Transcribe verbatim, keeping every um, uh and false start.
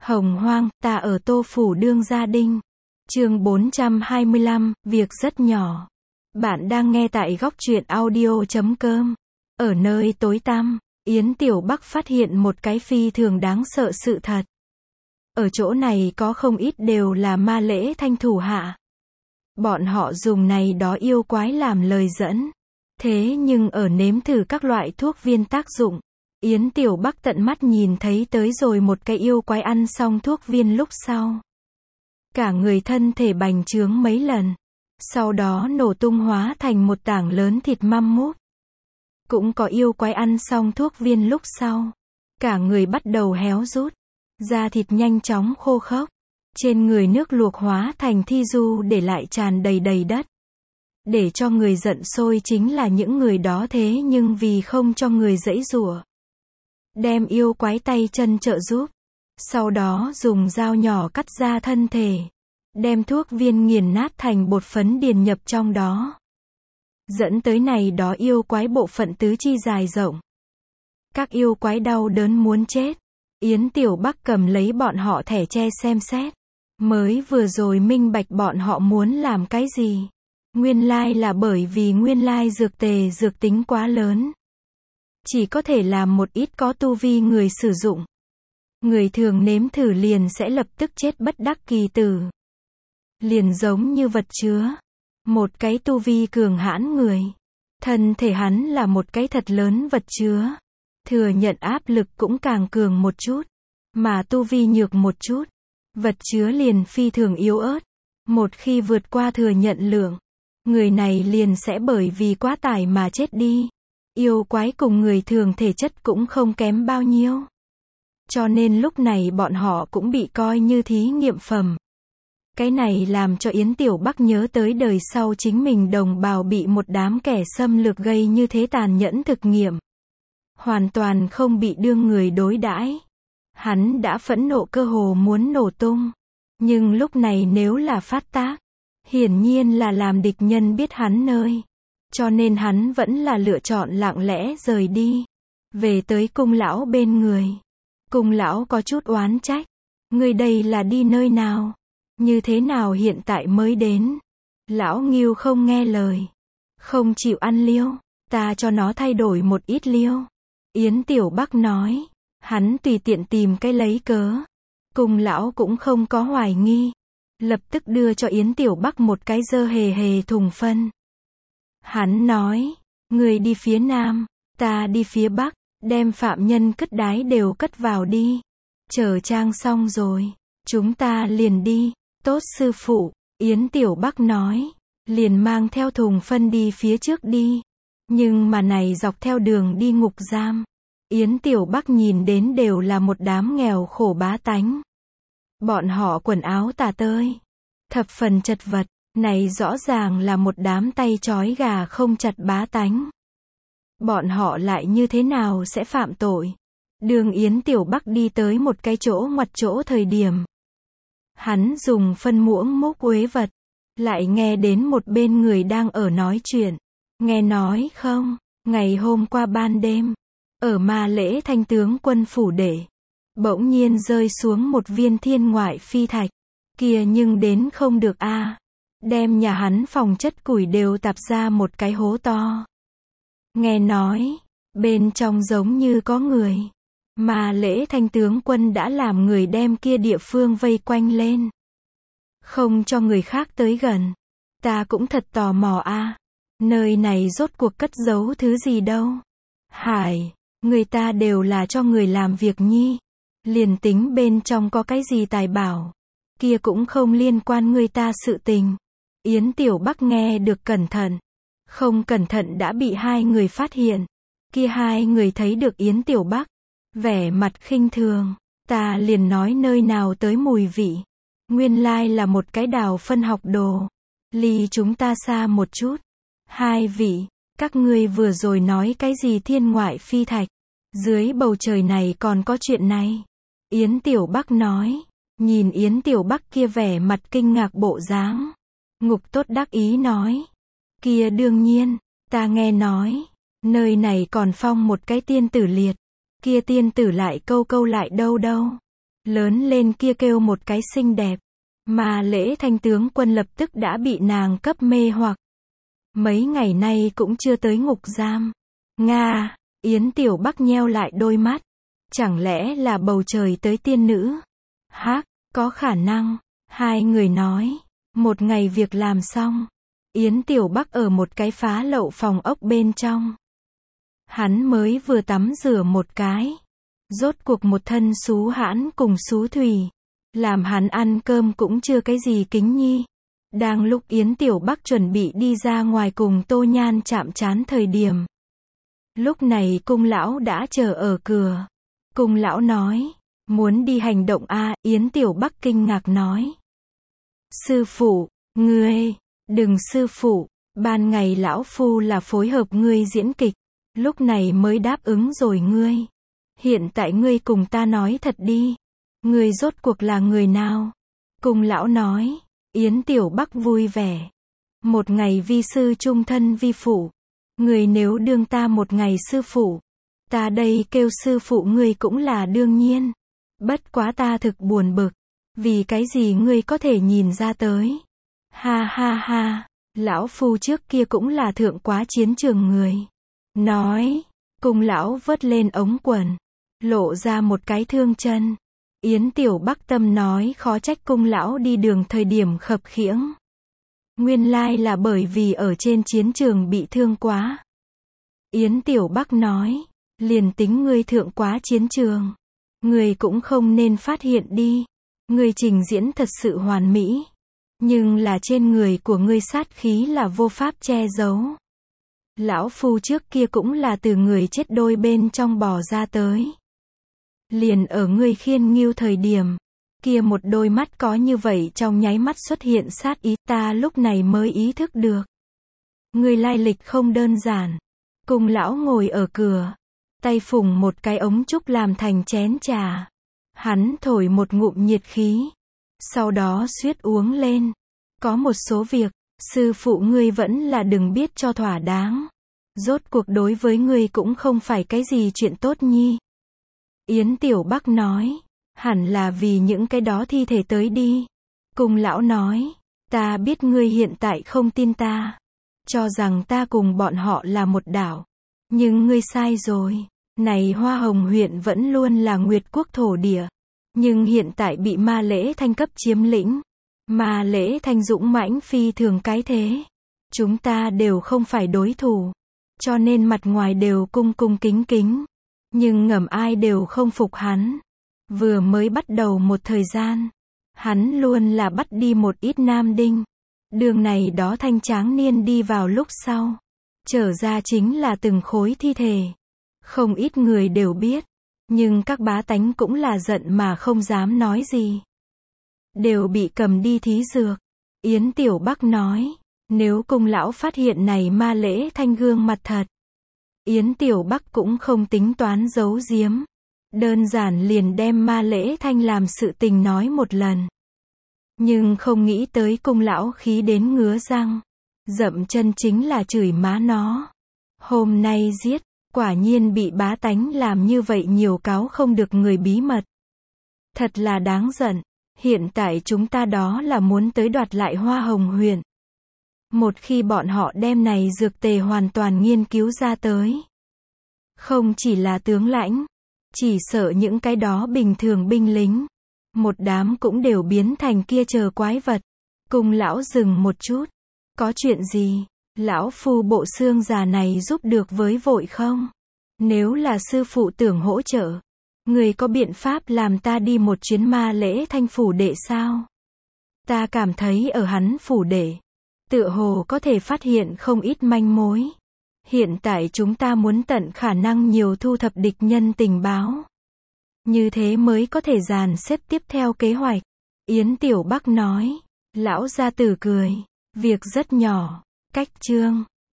Hồng hoang, ta ở Tô Phủ Đương Gia Đinh. Chương bốn trăm hai mươi lăm, việc rất nhỏ. Bạn đang nghe tại góc truyện audio chấm com. Ở nơi tối tăm, Yến Tiểu Bắc phát hiện một cái phi thường đáng sợ sự thật. Ở chỗ này có không ít đều là ma lễ thanh thủ hạ. Bọn họ dùng này đó yêu quái làm lời dẫn. Thế nhưng ở nếm thử các loại thuốc viên tác dụng, Yến Tiểu Bắc tận mắt nhìn thấy tới rồi một cái yêu quái ăn xong thuốc viên lúc sau. Cả người thân thể bành trướng mấy lần. Sau đó nổ tung hóa thành một tảng lớn thịt măm mút. Cũng có yêu quái ăn xong thuốc viên lúc sau. Cả người bắt đầu héo rút. Da thịt nhanh chóng khô khốc. Trên người nước luộc hóa thành thi du để lại tràn đầy đầy đất. Để cho người giận sôi chính là những người đó thế nhưng vì không cho người giãy giụa. Đem yêu quái tay chân trợ giúp. Sau đó dùng dao nhỏ cắt ra thân thể. Đem thuốc viên nghiền nát thành bột phấn điền nhập trong đó. Dẫn tới này đó yêu quái bộ phận tứ chi dài rộng. Các yêu quái đau đớn muốn chết. Yến Tiểu Bắc cầm lấy bọn họ thẻ tre xem xét. Mới vừa rồi minh bạch bọn họ muốn làm cái gì. Nguyên lai là bởi vì nguyên lai dược tề dược tính quá lớn. Chỉ có thể làm một ít có tu vi người sử dụng. Người thường nếm thử liền sẽ lập tức chết bất đắc kỳ tử. Liền giống như vật chứa. Một cái tu vi cường hãn người. Thân thể hắn là một cái thật lớn vật chứa. Thừa nhận áp lực cũng càng cường một chút. Mà tu vi nhược một chút. Vật chứa liền phi thường yếu ớt. Một khi vượt qua thừa nhận lượng. Người này liền sẽ bởi vì quá tải mà chết đi. Yêu quái cùng người thường thể chất cũng không kém bao nhiêu. Cho nên lúc này bọn họ cũng bị coi như thí nghiệm phẩm. Cái này làm cho Yến Tiểu Bắc nhớ tới đời sau chính mình đồng bào bị một đám kẻ xâm lược gây như thế tàn nhẫn thực nghiệm. Hoàn toàn không bị đương người đối đãi. Hắn đã phẫn nộ cơ hồ muốn nổ tung. Nhưng lúc này nếu là phát tác, hiển nhiên là làm địch nhân biết hắn nơi. Cho nên hắn vẫn là lựa chọn lặng lẽ rời đi. Về tới cung lão bên người. Cung lão có chút oán trách. Người đây là đi nơi nào? Như thế nào hiện tại mới đến? Lão Ngưu không nghe lời. Không chịu ăn liêu. Ta cho nó thay đổi một ít liêu. Yến Tiểu Bắc nói. Hắn tùy tiện tìm cái lấy cớ. Cung lão cũng không có hoài nghi. Lập tức đưa cho Yến Tiểu Bắc một cái dơ hề hề thùng phân. Hắn nói. Người đi phía nam. Ta đi phía bắc. Đem phạm nhân cất đái đều cất vào đi. Chờ trang xong rồi. Chúng ta liền đi. Tốt sư phụ. Yến Tiểu Bắc nói. Liền mang theo thùng phân đi phía trước đi. Nhưng mà này dọc theo đường đi ngục giam. Yến Tiểu Bắc nhìn đến đều là một đám nghèo khổ bá tánh. Bọn họ quần áo tả tơi. Thập phần chật vật. Này rõ ràng là một đám tay trói gà không chặt bá tánh. Bọn họ lại như thế nào sẽ phạm tội? Đường Yến Tiểu Bắc đi tới một cái chỗ ngoặt chỗ thời điểm. Hắn dùng phân muỗng múc uế vật. Lại nghe đến một bên người đang ở nói chuyện. Nghe nói không? Ngày hôm qua ban đêm. Ở ma lễ thanh tướng quân phủ đệ. Bỗng nhiên rơi xuống một viên thiên ngoại phi thạch. Kia nhưng đến không được a. Đem nhà hắn phòng chất củi đều tạp ra một cái hố to. Nghe nói. Bên trong giống như có người. Mà lễ thanh tướng quân đã làm người đem kia địa phương vây quanh lên. Không cho người khác tới gần. Ta cũng thật tò mò a. Nơi này rốt cuộc cất giấu thứ gì đâu. Hải. Người ta đều là cho người làm việc nhi. Liền tính bên trong có cái gì tài bảo. Kia cũng không liên quan người ta sự tình. Yến Tiểu Bắc nghe được cẩn thận. Không cẩn thận đã bị hai người phát hiện. Kia hai người thấy được Yến Tiểu Bắc. Vẻ mặt khinh thường. Ta liền nói nơi nào tới mùi vị. Nguyên lai là một cái đào phân học đồ. Ly chúng ta xa một chút. Hai vị. Các ngươi vừa rồi nói cái gì thiên ngoại phi thạch. Dưới bầu trời này còn có chuyện này. Yến Tiểu Bắc nói. Nhìn Yến Tiểu Bắc kia vẻ mặt kinh ngạc bộ dáng. Ngục Tốt đắc ý nói. Kia đương nhiên. Ta nghe nói. Nơi này còn phong một cái tiên tử liệt. Kia tiên tử lại câu câu lại đâu đâu. Lớn lên kia kêu một cái xinh đẹp. Mà Lễ Thanh tướng quân lập tức đã bị nàng cấp mê hoặc. Mấy ngày nay cũng chưa tới ngục giam. Nga, Yến Tiểu Bắc nheo lại đôi mắt. Chẳng lẽ là bầu trời tới tiên nữ? Hắc, có khả năng. Hai người nói. Một ngày việc làm xong. Yến Tiểu Bắc ở một cái phá lậu phòng ốc bên trong. Hắn mới vừa tắm rửa một cái. Rốt cuộc một thân xú hãn cùng xú thủy. Làm hắn ăn cơm cũng chưa cái gì kính nhi. Đang lúc Yến Tiểu Bắc chuẩn bị đi ra ngoài cùng Tô Nhan chạm trán thời điểm. Lúc này cung lão đã chờ ở cửa. Cung lão nói. Muốn đi hành động a? Yến Tiểu Bắc kinh ngạc nói. Sư phụ, ngươi, đừng sư phụ, ban ngày lão phu là phối hợp ngươi diễn kịch. Lúc này mới đáp ứng rồi ngươi. Hiện tại ngươi cùng ta nói thật đi. Ngươi rốt cuộc là người nào? Cung lão nói. Yến Tiểu Bắc vui vẻ. Một ngày vi sư trung thân vi phụ. Ngươi nếu đương ta một ngày sư phụ. Ta đây kêu sư phụ ngươi cũng là đương nhiên. Bất quá ta thực buồn bực. Vì cái gì ngươi có thể nhìn ra tới? Ha ha ha. Lão phu trước kia cũng là thượng quá chiến trường người. Nói. Cung lão vớt lên ống quần. Lộ ra một cái thương chân. Yến Tiểu Bắc tâm nói khó trách cung lão đi đường thời điểm khập khiễng. Nguyên lai là bởi vì ở trên chiến trường bị thương quá. Yến Tiểu Bắc nói. Liền tính ngươi thượng quá chiến trường. Ngươi cũng không nên phát hiện đi. Ngươi trình diễn thật sự hoàn mỹ. Nhưng là trên người của ngươi sát khí là vô pháp che giấu. Lão phu trước kia cũng là từ người chết đôi bên trong bò ra tới. Liền ở ngươi khiên nghiêu thời điểm. Kia một đôi mắt có như vậy trong nháy mắt xuất hiện sát ý, ta lúc này mới ý thức được. Ngươi lai lịch không đơn giản. Cung lão ngồi ở cửa. Tay phủng một cái ống trúc làm thành chén trà. Hắn thổi một ngụm nhiệt khí. Sau đó suýt uống lên. Có một số việc, sư phụ ngươi vẫn là đừng biết cho thỏa đáng. Rốt cuộc đối với ngươi cũng không phải cái gì chuyện tốt nhi. Yến Tiểu Bắc nói. Hẳn là vì những cái đó thi thể tới đi. Cung lão nói. Ta biết ngươi hiện tại không tin ta. Cho rằng ta cùng bọn họ là một đảo. Nhưng ngươi sai rồi. Này Hoa Hồng huyện vẫn luôn là Nguyệt quốc thổ địa. Nhưng hiện tại bị Ma Lễ Thanh cấp chiếm lĩnh. Ma Lễ Thanh dũng mãnh phi thường cái thế. Chúng ta đều không phải đối thủ. Cho nên mặt ngoài đều cung cung kính kính. Nhưng ngầm ai đều không phục hắn. Vừa mới bắt đầu một thời gian. Hắn luôn là bắt đi một ít nam đinh. Đường này đó thanh tráng niên đi vào lúc sau. Trở ra chính là từng khối thi thể. Không ít người đều biết. Nhưng các bá tánh cũng là giận mà không dám nói gì. Đều bị cầm đi thí dược. Yến Tiểu Bắc nói. Nếu cung lão phát hiện này Ma Lễ Thanh gương mặt thật. Yến Tiểu Bắc cũng không tính toán giấu giếm. Đơn giản liền đem Ma Lễ Thanh làm sự tình nói một lần. Nhưng không nghĩ tới cung lão khí đến ngứa răng. Dậm chân chính là chửi má nó. Hôm nay giết. Quả nhiên bị bá tánh làm như vậy nhiều cáo không được người bí mật. Thật là đáng giận. Hiện tại chúng ta đó là muốn tới đoạt lại Hoa Hồng huyện. Một khi bọn họ đem này dược tề hoàn toàn nghiên cứu ra tới. Không chỉ là tướng lãnh. Chỉ sợ những cái đó bình thường binh lính. Một đám cũng đều biến thành kia chờ quái vật. Cung lão dừng một chút. Có chuyện gì? Lão phu bộ xương già này giúp được với vội không? Nếu là sư phụ tưởng hỗ trợ. Người có biện pháp làm ta đi một chuyến Ma Lễ Thanh phủ đệ sao? Ta cảm thấy ở hắn phủ đệ. Tựa hồ có thể phát hiện không ít manh mối. Hiện tại chúng ta muốn tận khả năng nhiều thu thập địch nhân tình báo. Như thế mới có thể dàn xếp tiếp theo kế hoạch. Yến Tiểu Bắc nói. Lão gia tử cười. Việc rất nhỏ. Cách chương.